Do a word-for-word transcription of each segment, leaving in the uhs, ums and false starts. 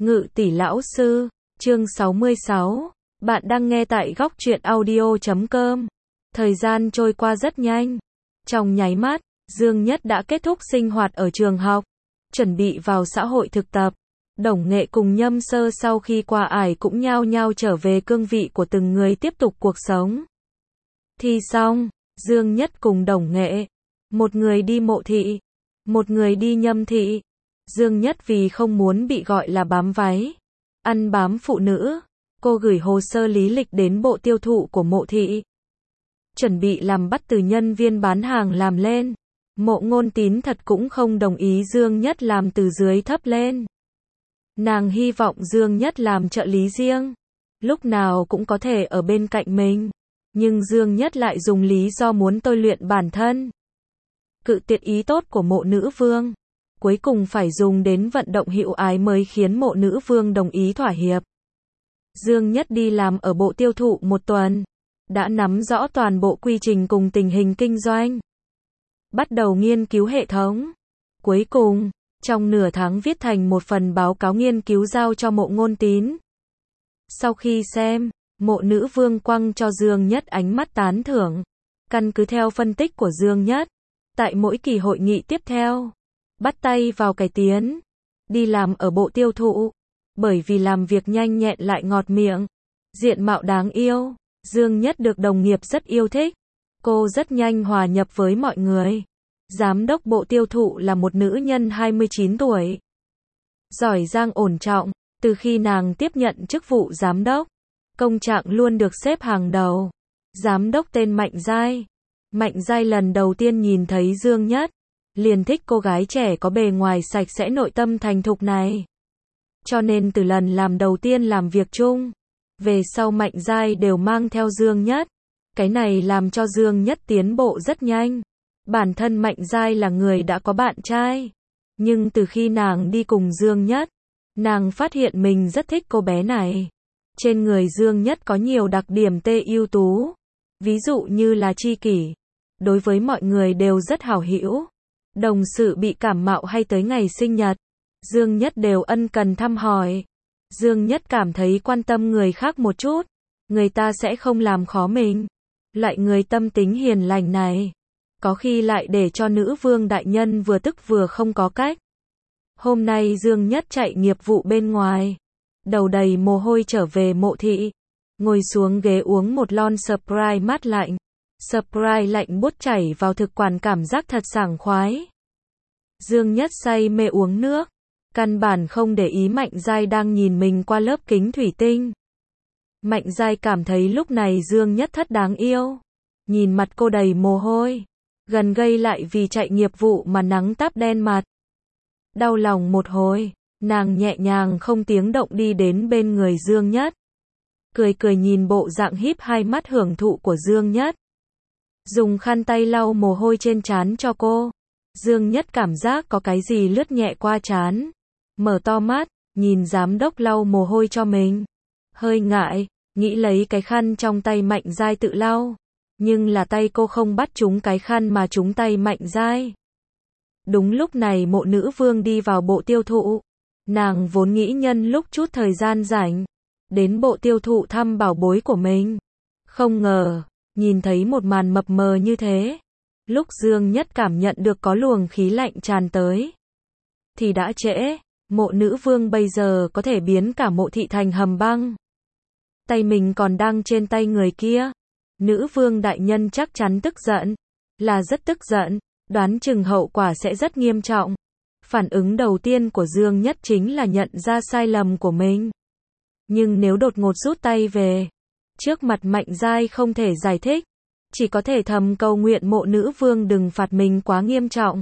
Ngự tỷ lão sư, chương sáu mươi sáu. Bạn đang nghe tại góc truyện audio chấm com. Thời gian trôi qua rất nhanh. Trong nháy mắt, Dương Nhất đã kết thúc sinh hoạt ở trường học, chuẩn bị vào xã hội thực tập. Đồng Nghệ cùng Nhâm Sơ sau khi qua ải cũng nhao nhao trở về cương vị của từng người tiếp tục cuộc sống. Thi xong, Dương Nhất cùng Đồng Nghệ, một người đi Mộ Thị, một người đi Nhâm Thị. Dương Nhất vì không muốn bị gọi là bám váy, ăn bám phụ nữ, cô gửi hồ sơ lý lịch đến bộ tiêu thụ của Mộ Thị. Chuẩn bị làm bắt từ nhân viên bán hàng làm lên. Mộ Ngôn Tín thật cũng không đồng ý Dương Nhất làm từ dưới thấp lên. Nàng hy vọng Dương Nhất làm trợ lý riêng, lúc nào cũng có thể ở bên cạnh mình. Nhưng Dương Nhất lại dùng lý do muốn tôi luyện bản thân, cự tuyệt ý tốt của Mộ Nữ Vương. Cuối cùng phải dùng đến vận động hữu ái mới khiến Mộ Nữ Vương đồng ý thỏa hiệp. Dương Nhất đi làm ở bộ tiêu thụ một tuần, đã nắm rõ toàn bộ quy trình cùng tình hình kinh doanh. Bắt đầu nghiên cứu hệ thống. Cuối cùng, trong nửa tháng viết thành một phần báo cáo nghiên cứu giao cho Mộ Ngôn Tín. Sau khi xem, Mộ Nữ Vương quăng cho Dương Nhất ánh mắt tán thưởng. Căn cứ theo phân tích của Dương Nhất, tại mỗi kỳ hội nghị tiếp theo, bắt tay vào cải tiến, đi làm ở bộ tiêu thụ, bởi vì làm việc nhanh nhẹn lại ngọt miệng, diện mạo đáng yêu, Dương Nhất được đồng nghiệp rất yêu thích. Cô rất nhanh hòa nhập với mọi người. Giám đốc bộ tiêu thụ là một nữ nhân hai mươi chín tuổi, giỏi giang ổn trọng. Từ khi nàng tiếp nhận chức vụ giám đốc, công trạng luôn được xếp hàng đầu. Giám đốc tên Mạnh Giai. Mạnh Giai lần đầu tiên nhìn thấy Dương Nhất, liền thích cô gái trẻ có bề ngoài sạch sẽ nội tâm thành thục này. Cho nên từ lần làm đầu tiên làm việc chung, về sau Mạnh Giai đều mang theo Dương Nhất. Cái này làm cho Dương Nhất tiến bộ rất nhanh. Bản thân Mạnh Giai là người đã có bạn trai, nhưng từ khi nàng đi cùng Dương Nhất, nàng phát hiện mình rất thích cô bé này. Trên người Dương Nhất có nhiều đặc điểm tê ưu tú, ví dụ như là tri kỷ, đối với mọi người đều rất hảo hữu. Đồng sự bị cảm mạo hay tới ngày sinh nhật, Dương Nhất đều ân cần thăm hỏi. Dương Nhất cảm thấy quan tâm người khác một chút, người ta sẽ không làm khó mình. Loại người tâm tính hiền lành này, có khi lại để cho nữ vương đại nhân vừa tức vừa không có cách. Hôm nay Dương Nhất chạy nghiệp vụ bên ngoài, đầu đầy mồ hôi trở về Mộ Thị, ngồi xuống ghế uống một lon Sprite mát lạnh. Sprite lạnh buốt chảy vào thực quản cảm giác thật sảng khoái. Dương Nhất say mê uống nước, căn bản không để ý Mạnh Giai đang nhìn mình qua lớp kính thủy tinh. Mạnh Giai cảm thấy lúc này Dương Nhất thật đáng yêu. Nhìn mặt cô đầy mồ hôi, gần gây lại vì chạy nghiệp vụ mà nắng táp đen mặt. Đau lòng một hồi, nàng nhẹ nhàng không tiếng động đi đến bên người Dương Nhất. Cười cười nhìn bộ dạng híp hai mắt hưởng thụ của Dương Nhất. Dùng khăn tay lau mồ hôi trên trán cho cô. Dương Nhất cảm giác có cái gì lướt nhẹ qua trán. Mở to mắt, nhìn giám đốc lau mồ hôi cho mình. Hơi ngại, nghĩ lấy cái khăn trong tay Mạnh Giai tự lau. Nhưng là tay cô không bắt trúng cái khăn mà trúng tay Mạnh Giai. Đúng lúc này Mộ Nữ Vương đi vào bộ tiêu thụ. Nàng vốn nghĩ nhân lúc chút thời gian rảnh, đến bộ tiêu thụ thăm bảo bối của mình. Không ngờ, nhìn thấy một màn mập mờ như thế. Lúc Dương Nhất cảm nhận được có luồng khí lạnh tràn tới, thì đã trễ. Mộ Nữ Vương bây giờ có thể biến cả Mộ Thị thành hầm băng. Tay mình còn đang trên tay người kia. Nữ vương đại nhân chắc chắn tức giận, là rất tức giận, đoán chừng hậu quả sẽ rất nghiêm trọng. Phản ứng đầu tiên của Dương Nhất chính là nhận ra sai lầm của mình. Nhưng nếu đột ngột rút tay về, trước mặt Mạnh Giai không thể giải thích, chỉ có thể thầm cầu nguyện Mộ Nữ Vương đừng phạt mình quá nghiêm trọng.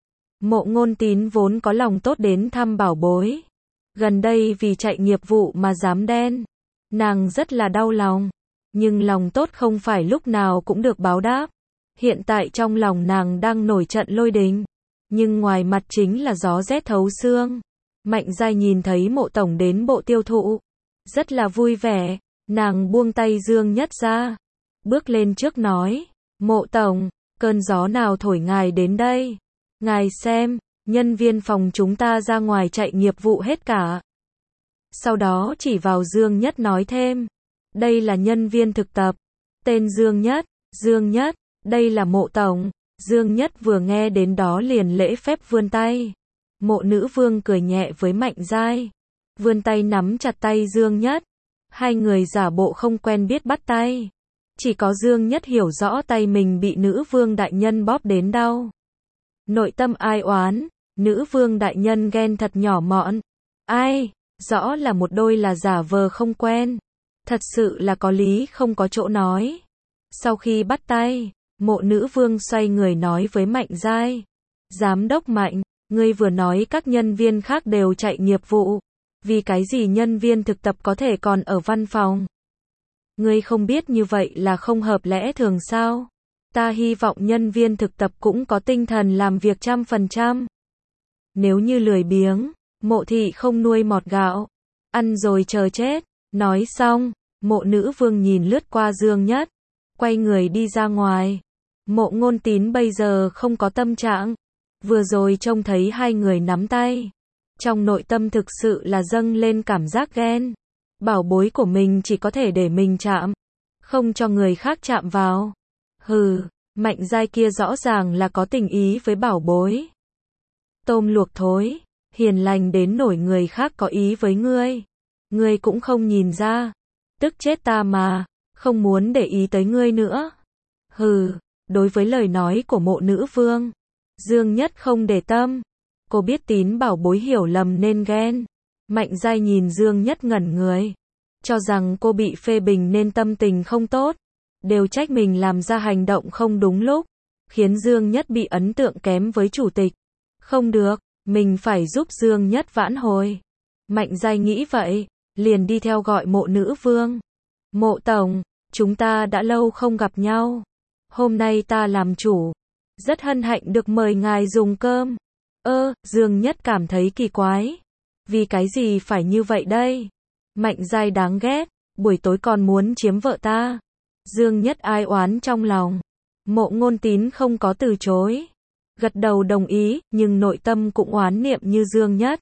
Mộ Ngôn Tín vốn có lòng tốt đến thăm bảo bối, gần đây vì chạy nghiệp vụ mà dám đen, nàng rất là đau lòng. Nhưng lòng tốt không phải lúc nào cũng được báo đáp. Hiện tại trong lòng nàng đang nổi trận lôi đình, nhưng ngoài mặt chính là gió rét thấu xương. Mạnh Giai nhìn thấy Mộ tổng đến bộ tiêu thụ, rất là vui vẻ. Nàng buông tay Dương Nhất ra, bước lên trước nói: Mộ tổng, cơn gió nào thổi ngài đến đây? Ngài xem, nhân viên phòng chúng ta ra ngoài chạy nghiệp vụ hết cả. Sau đó chỉ vào Dương Nhất nói thêm. Đây là nhân viên thực tập. Tên Dương Nhất. Dương Nhất, đây là Mộ tổng. Dương Nhất vừa nghe đến đó liền lễ phép vươn tay. Mộ nữ vương cười nhẹ với Mạnh Giai. Vươn tay nắm chặt tay Dương Nhất. Hai người giả bộ không quen biết bắt tay. Chỉ có Dương Nhất hiểu rõ tay mình bị nữ vương đại nhân bóp đến đau. Nội tâm ai oán, nữ vương đại nhân ghen thật nhỏ mọn. Ai, rõ là một đôi là giả vờ không quen. Thật sự là có lý không có chỗ nói. Sau khi bắt tay, mộ nữ vương xoay người nói với Mạnh Giai. Giám đốc Mạnh, ngươi vừa nói các nhân viên khác đều chạy nghiệp vụ. Vì cái gì nhân viên thực tập có thể còn ở văn phòng? Ngươi không biết như vậy là không hợp lẽ thường sao? Ta hy vọng nhân viên thực tập cũng có tinh thần làm việc trăm phần trăm. Nếu như lười biếng, mộ thị không nuôi mọt gạo. Ăn rồi chờ chết. Nói xong, mộ nữ vương nhìn lướt qua Dương Nhất. Quay người đi ra ngoài. Mộ Ngôn Tín bây giờ không có tâm trạng. Vừa rồi trông thấy hai người nắm tay. Trong nội tâm thực sự là dâng lên cảm giác ghen. Bảo bối của mình chỉ có thể để mình chạm. Không cho người khác chạm vào. Hừ, Mạnh Giai kia rõ ràng là có tình ý với bảo bối. Tôm luộc thối, hiền lành đến nổi người khác có ý với ngươi. Ngươi cũng không nhìn ra. Tức chết ta mà, không muốn để ý tới ngươi nữa. Hừ, đối với lời nói của mộ nữ vương, Dương Nhất không để tâm. Cô biết Tín bảo bối hiểu lầm nên ghen. Mạnh Giai nhìn Dương Nhất ngẩn người. Cho rằng cô bị phê bình nên tâm tình không tốt. Đều trách mình làm ra hành động không đúng lúc. Khiến Dương Nhất bị ấn tượng kém với chủ tịch. Không được, mình phải giúp Dương Nhất vãn hồi. Mạnh Giai nghĩ vậy, liền đi theo gọi mộ nữ vương. Mộ tổng, chúng ta đã lâu không gặp nhau. Hôm nay ta làm chủ. Rất hân hạnh được mời ngài dùng cơm. Ơ, Dương Nhất cảm thấy kỳ quái. Vì cái gì phải như vậy đây? Mạnh Giai đáng ghét, buổi tối còn muốn chiếm vợ ta. Dương Nhất ai oán trong lòng. Mộ Ngôn Tín không có từ chối. Gật đầu đồng ý, nhưng nội tâm cũng oán niệm như Dương Nhất.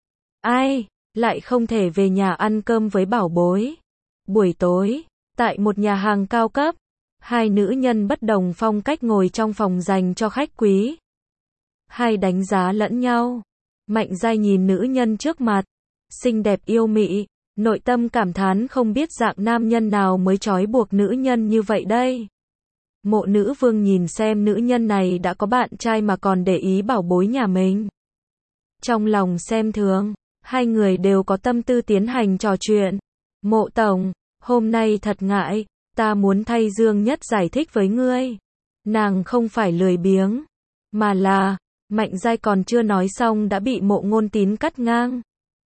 Ai, lại không thể về nhà ăn cơm với bảo bối. Buổi tối, tại một nhà hàng cao cấp, hai nữ nhân bất đồng phong cách ngồi trong phòng dành cho khách quý. Hai đánh giá lẫn nhau. Mạnh Giai nhìn nữ nhân trước mặt, xinh đẹp yêu mị, nội tâm cảm thán không biết dạng nam nhân nào mới trói buộc nữ nhân như vậy đây. Mộ nữ vương nhìn xem nữ nhân này đã có bạn trai mà còn để ý bảo bối nhà mình. Trong lòng xem thường, hai người đều có tâm tư tiến hành trò chuyện. Mộ tổng, hôm nay thật ngại, ta muốn thay Dương Nhất giải thích với ngươi. Nàng không phải lười biếng, mà là, Mạnh Giai còn chưa nói xong đã bị Mộ Ngôn Tín cắt ngang.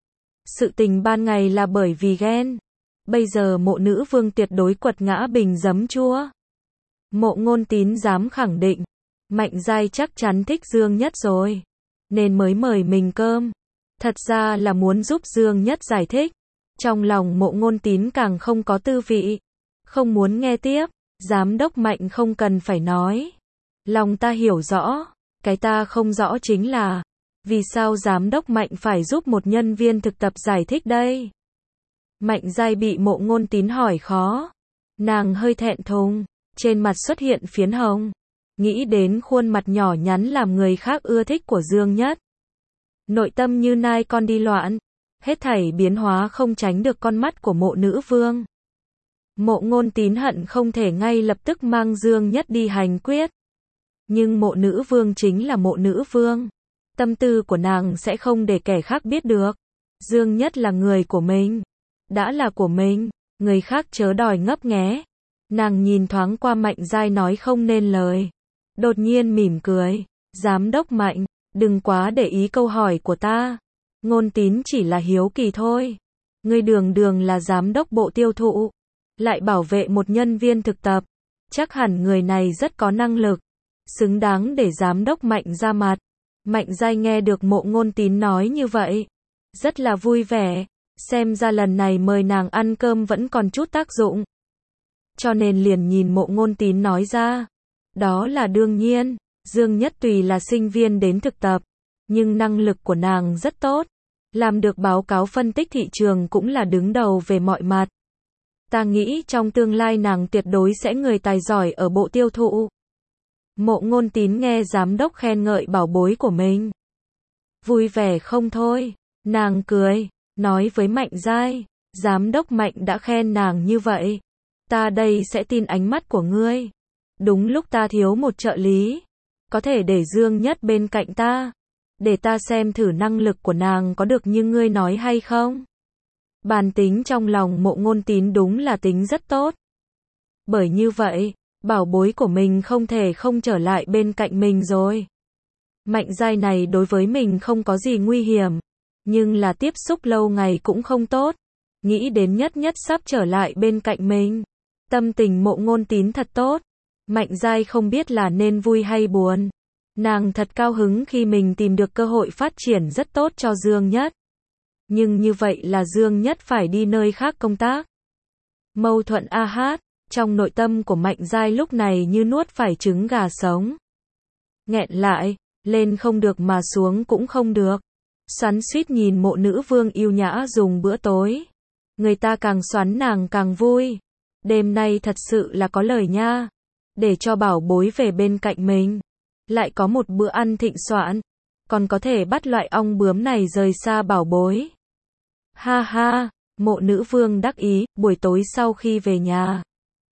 Sự tình ban ngày là bởi vì ghen. Bây giờ mộ nữ vương tuyệt đối quật ngã bình giấm chua. Mộ Ngôn Tín dám khẳng định, Mạnh Giai chắc chắn thích Dương Nhất rồi, nên mới mời mình cơm. Thật ra là muốn giúp Dương Nhất giải thích. Trong lòng Mộ Ngôn Tín càng không có tư vị. Không muốn nghe tiếp, giám đốc Mạnh không cần phải nói. Lòng ta hiểu rõ, cái ta không rõ chính là, vì sao giám đốc Mạnh phải giúp một nhân viên thực tập giải thích đây? Mạnh Giai bị Mộ Ngôn Tín hỏi khó. Nàng hơi thẹn thùng, trên mặt xuất hiện phiến hồng. Nghĩ đến khuôn mặt nhỏ nhắn làm người khác ưa thích của Dương Nhất. Nội tâm như nai con đi loạn. Hết thảy biến hóa không tránh được con mắt của mộ nữ vương. Mộ Ngôn Tín hận không thể ngay lập tức mang Dương Nhất đi hành quyết. Nhưng mộ nữ vương chính là mộ nữ vương. Tâm tư của nàng sẽ không để kẻ khác biết được. Dương Nhất là người của mình. Đã là của mình, người khác chớ đòi ngấp nghé. Nàng nhìn thoáng qua Mạnh Giai nói không nên lời. Đột nhiên mỉm cười. Giám đốc Mạnh, đừng quá để ý câu hỏi của ta. Ngôn Tín chỉ là hiếu kỳ thôi. Ngươi đường đường là giám đốc bộ tiêu thụ, lại bảo vệ một nhân viên thực tập. Chắc hẳn người này rất có năng lực, xứng đáng để giám đốc Mạnh ra mặt. Mạnh Giai nghe được Mộ Ngôn Tín nói như vậy, rất là vui vẻ. Xem ra lần này mời nàng ăn cơm vẫn còn chút tác dụng. Cho nên liền nhìn Mộ Ngôn Tín nói ra. Đó là đương nhiên, Dương Nhất tùy là sinh viên đến thực tập, nhưng năng lực của nàng rất tốt. Làm được báo cáo phân tích thị trường cũng là đứng đầu về mọi mặt. Ta nghĩ trong tương lai nàng tuyệt đối sẽ người tài giỏi ở bộ tiêu thụ. Mộ Ngôn Tín nghe giám đốc khen ngợi bảo bối của mình. Vui vẻ không thôi. Nàng cười, nói với Mạnh Giai, giám đốc Mạnh đã khen nàng như vậy. Ta đây sẽ tin ánh mắt của ngươi. Đúng lúc ta thiếu một trợ lý. Có thể để Dương Nhất bên cạnh ta. Để ta xem thử năng lực của nàng có được như ngươi nói hay không. Bản tính trong lòng Mộ Ngôn Tín đúng là tính rất tốt. Bởi như vậy, bảo bối của mình không thể không trở lại bên cạnh mình rồi. Mạnh Giai này đối với mình không có gì nguy hiểm. Nhưng là tiếp xúc lâu ngày cũng không tốt. Nghĩ đến Nhất Nhất sắp trở lại bên cạnh mình. Tâm tình Mộ Ngôn Tín thật tốt. Mạnh Giai không biết là nên vui hay buồn. Nàng thật cao hứng khi mình tìm được cơ hội phát triển rất tốt cho Dương Nhất. Nhưng như vậy là Dương Nhất phải đi nơi khác công tác. Mâu thuẫn a hát, trong nội tâm của Mạnh Giai lúc này như nuốt phải trứng gà sống. Nghẹn lại, lên không được mà xuống cũng không được. Xoắn xuýt nhìn Mộ nữ vương yêu nhã dùng bữa tối. Người ta càng xoắn nàng càng vui. Đêm nay thật sự là có lời nha. Để cho bảo bối về bên cạnh mình. Lại có một bữa ăn thịnh soạn. Còn có thể bắt loại ong bướm này rời xa bảo bối. Ha ha, Mộ nữ vương đắc ý, buổi tối sau khi về nhà.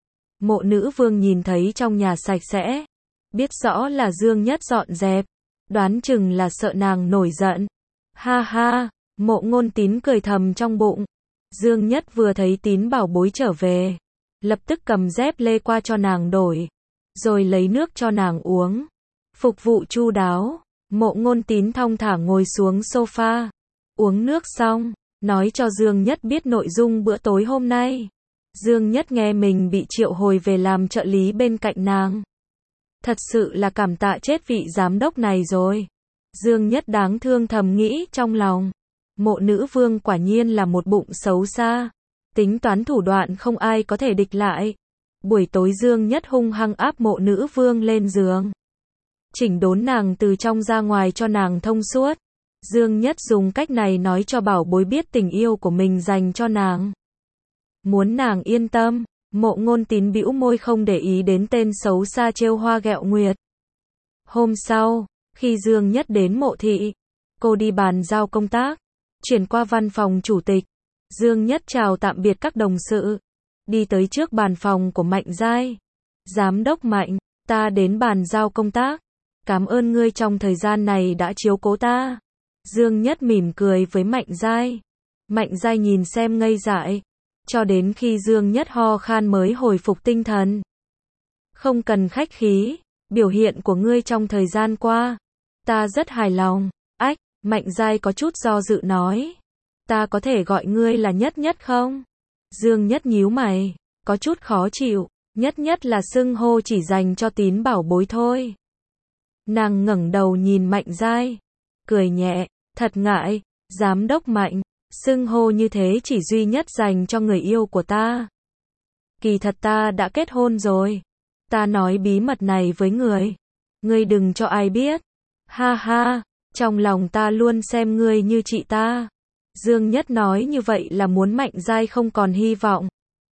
Mộ nữ vương nhìn thấy trong nhà sạch sẽ. Biết rõ là Dương Nhất dọn dẹp. Đoán chừng là sợ nàng nổi giận. Ha ha, Mộ Ngôn Tín cười thầm trong bụng. Dương Nhất vừa thấy Tín bảo bối trở về. Lập tức cầm dép lê qua cho nàng đổi. Rồi lấy nước cho nàng uống. Phục vụ chu đáo. Mộ Ngôn Tín thong thả ngồi xuống sofa. Uống nước xong. Nói cho Dương Nhất biết nội dung bữa tối hôm nay. Dương Nhất nghe mình bị triệu hồi về làm trợ lý bên cạnh nàng. Thật sự là cảm tạ chết vị giám đốc này rồi. Dương Nhất đáng thương thầm nghĩ trong lòng. Mộ nữ vương quả nhiên là một bụng xấu xa. Tính toán thủ đoạn không ai có thể địch lại. Buổi tối Dương Nhất hung hăng áp mộ nữ vương lên giường. Chỉnh đốn nàng từ trong ra ngoài cho nàng thông suốt. Dương Nhất dùng cách này nói cho bảo bối biết tình yêu của mình dành cho nàng. Muốn nàng yên tâm, Mộ Ngôn Tín bĩu môi không để ý đến tên xấu xa trêu hoa ghẹo nguyệt. Hôm sau, khi Dương Nhất đến mộ thị, cô đi bàn giao công tác, chuyển qua văn phòng chủ tịch. Dương Nhất chào tạm biệt các đồng sự, đi tới trước bàn phòng của Mạnh Giai. Giám đốc Mạnh, ta đến bàn giao công tác. Cảm ơn ngươi trong thời gian này đã chiếu cố ta. Dương Nhất mỉm cười với Mạnh Giai. Mạnh Giai nhìn xem ngây dại. Cho đến khi Dương Nhất ho khan mới hồi phục tinh thần. Không cần khách khí, biểu hiện của ngươi trong thời gian qua. Ta rất hài lòng. Ách, Mạnh Giai có chút do dự nói. Ta có thể gọi ngươi là Nhất Nhất không? Dương Nhất nhíu mày, có chút khó chịu. Nhất Nhất là xưng hô chỉ dành cho Tín bảo bối thôi. Nàng ngẩng đầu nhìn Mạnh Giai. Cười nhẹ, thật ngại, giám đốc Mạnh. Xưng hô như thế chỉ duy nhất dành cho người yêu của ta. Kỳ thật ta đã kết hôn rồi. Ta nói bí mật này với người. Ngươi đừng cho ai biết. Ha ha, trong lòng ta luôn xem ngươi như chị ta. Dương Nhất nói như vậy là muốn Mạnh Giai không còn hy vọng.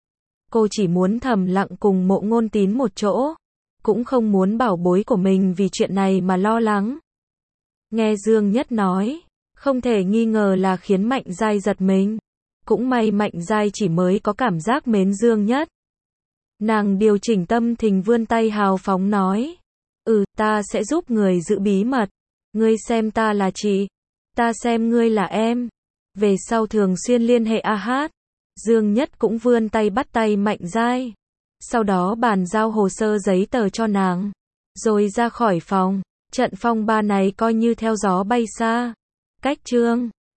Cô chỉ muốn thầm lặng cùng Mộ Ngôn Tín một chỗ. Cũng không muốn bảo bối của mình vì chuyện này mà lo lắng. Nghe Dương Nhất nói, không thể nghi ngờ là khiến Mạnh Giai giật mình. Cũng may Mạnh Giai chỉ mới có cảm giác mến Dương Nhất. Nàng điều chỉnh tâm tình vươn tay hào phóng nói. Ừ, ta sẽ giúp người giữ bí mật. Ngươi xem ta là chị. Ta xem ngươi là em. Về sau thường xuyên liên hệ a hát. Dương Nhất cũng vươn tay bắt tay Mạnh Giai. Sau đó bàn giao hồ sơ giấy tờ cho nàng. Rồi ra khỏi phòng. Trận phong ba này coi như theo gió bay xa. Cách chương